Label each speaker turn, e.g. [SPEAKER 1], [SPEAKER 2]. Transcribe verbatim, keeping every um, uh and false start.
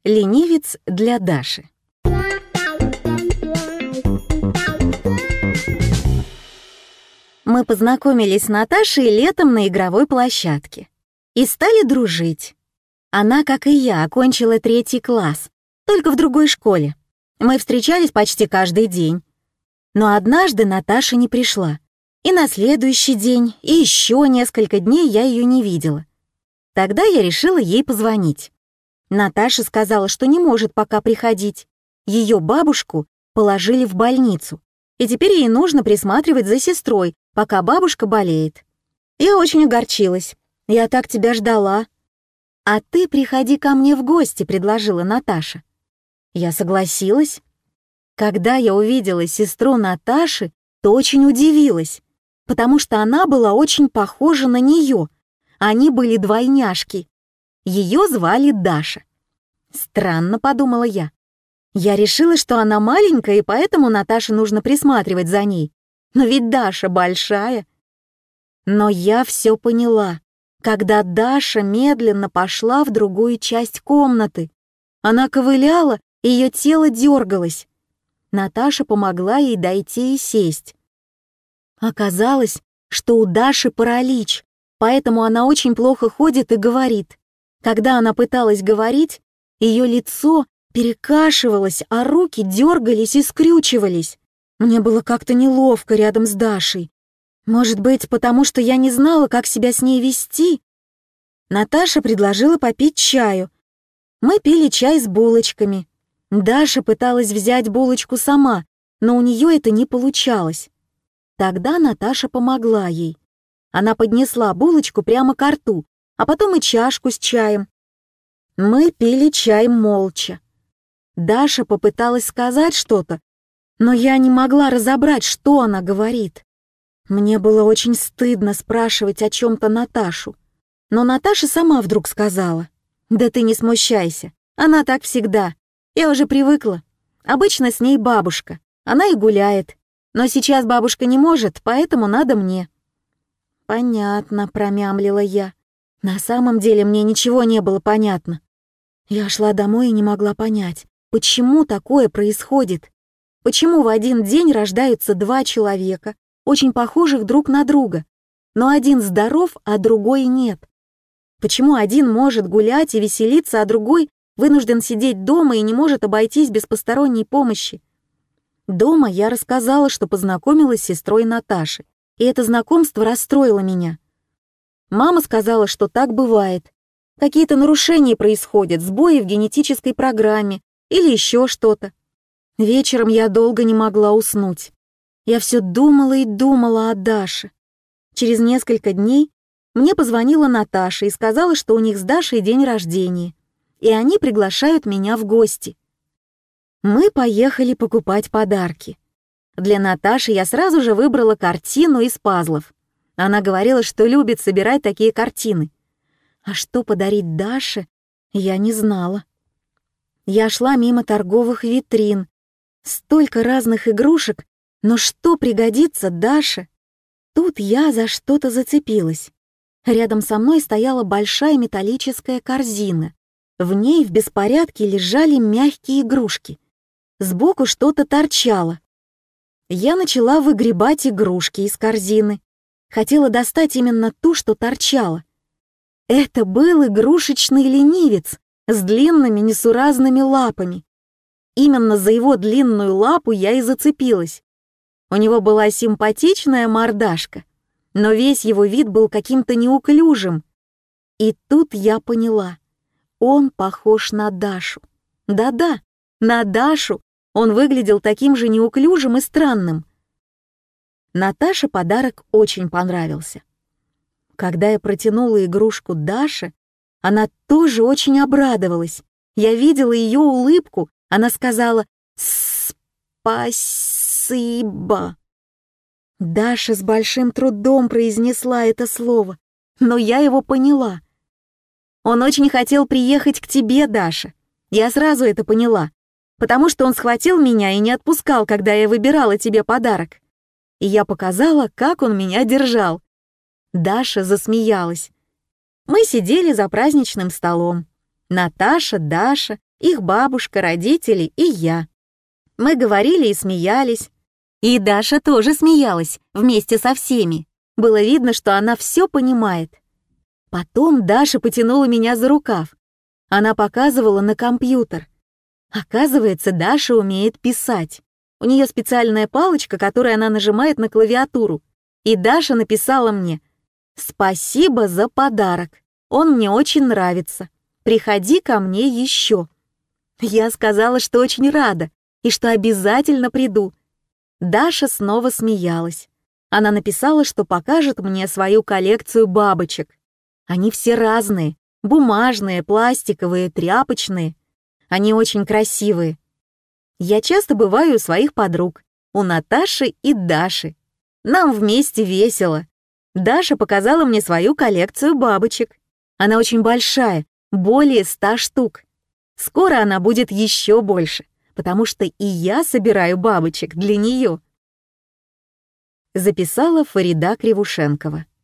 [SPEAKER 1] Ленивец для Даши. Мы познакомились с Наташей летом на игровой площадке и стали дружить. Она, как и я, окончила третий класс, только в другой школе. Мы встречались почти каждый день. Но однажды Наташа не пришла. И на следующий день, и еще несколько дней я ее не видела. Тогда я решила ей позвонить. Наташа сказала, что не может пока приходить. Ее бабушку положили в больницу, и теперь ей нужно присматривать за сестрой, пока бабушка болеет. Я очень огорчилась. Я так тебя ждала. «А ты приходи ко мне в гости», — предложила Наташа. Я согласилась. Когда я увидела сестру Наташи, то очень удивилась, потому что она была очень похожа на нее. Они были двойняшки. Ее звали Даша. Странно, подумала я. Я решила, что она маленькая, и поэтому Наташе нужно присматривать за ней. Но ведь Даша большая. Но я все поняла, когда Даша медленно пошла в другую часть комнаты. Она ковыляла, и ее тело дергалось. Наташа помогла ей дойти и сесть. Оказалось, что у Даши паралич, поэтому она очень плохо ходит и говорит. Когда она пыталась говорить, ее лицо перекашивалось, а руки дергались и скрючивались. Мне было как-то неловко рядом с Дашей. Может быть, потому что я не знала, как себя с ней вести? Наташа предложила попить чаю. Мы пили чай с булочками. Даша пыталась взять булочку сама, но у нее это не получалось. Тогда Наташа помогла ей. Она поднесла булочку прямо ко рту, а потом и чашку с чаем. Мы пили чай молча. Даша попыталась сказать что-то, но я не могла разобрать, что она говорит. Мне было очень стыдно спрашивать о чем-то Наташу. Но Наташа сама вдруг сказала: «Да ты не смущайся, она так всегда. Я уже привыкла. Обычно с ней бабушка, она и гуляет. Но сейчас бабушка не может, поэтому надо мне». «Понятно», — промямлила я. На самом деле мне ничего не было понятно. Я шла домой и не могла понять, почему такое происходит. Почему в один день рождаются два человека, очень похожих друг на друга, но один здоров, а другой нет? Почему один может гулять и веселиться, а другой вынужден сидеть дома и не может обойтись без посторонней помощи? Дома я рассказала, что познакомилась с сестрой Наташи, и это знакомство расстроило меня. Мама сказала, что так бывает. Какие-то нарушения происходят, сбои в генетической программе или еще что-то. Вечером я долго не могла уснуть. Я все думала и думала о Даше. Через несколько дней мне позвонила Наташа и сказала, что у них с Дашей день рождения, и они приглашают меня в гости. Мы поехали покупать подарки. Для Наташи я сразу же выбрала картину из пазлов. Она говорила, что любит собирать такие картины. А что подарить Даше, я не знала. Я шла мимо торговых витрин. Столько разных игрушек, но что пригодится Даше? Тут я за что-то зацепилась. Рядом со мной стояла большая металлическая корзина. В ней в беспорядке лежали мягкие игрушки. Сбоку что-то торчало. Я начала выгребать игрушки из корзины. Хотела достать именно ту, что торчала. Это был игрушечный ленивец с длинными несуразными лапами. Именно за его длинную лапу я и зацепилась. У него была симпатичная мордашка, но весь его вид был каким-то неуклюжим. И тут я поняла, он похож на Дашу. Да-да, на Дашу. Он выглядел таким же неуклюжим и странным. Наташе подарок очень понравился. Когда я протянула игрушку Даше, она тоже очень обрадовалась. Я видела ее улыбку, она сказала «Спасибо». Даша с большим трудом произнесла это слово, но я его поняла. «Он очень хотел приехать к тебе, Даша. Я сразу это поняла, потому что он схватил меня и не отпускал, когда я выбирала тебе подарок. И я показала, как он меня держал». Даша засмеялась. Мы сидели за праздничным столом. Наташа, Даша, Их бабушка, родители и я. Мы говорили и смеялись. И Даша тоже смеялась вместе со всеми. Было видно, что она все понимает. Потом Даша потянула меня за рукав. Она показывала на компьютер. Оказывается, Даша умеет писать. У нее специальная палочка, которой она нажимает на клавиатуру. И Даша написала мне: «Спасибо за подарок. Он мне очень нравится. Приходи ко мне еще». Я сказала, что очень рада и что обязательно приду. Даша снова смеялась. Она написала, что покажет мне свою коллекцию бабочек. Они все разные, бумажные, пластиковые, тряпочные. Они очень красивые. Я часто бываю у своих подруг, у Наташи и Даши. Нам вместе весело. Даша показала мне свою коллекцию бабочек. Она очень большая, более ста штук. Скоро она будет еще больше, потому что и я собираю бабочек для нее. Записала Фарида Кривушенкова.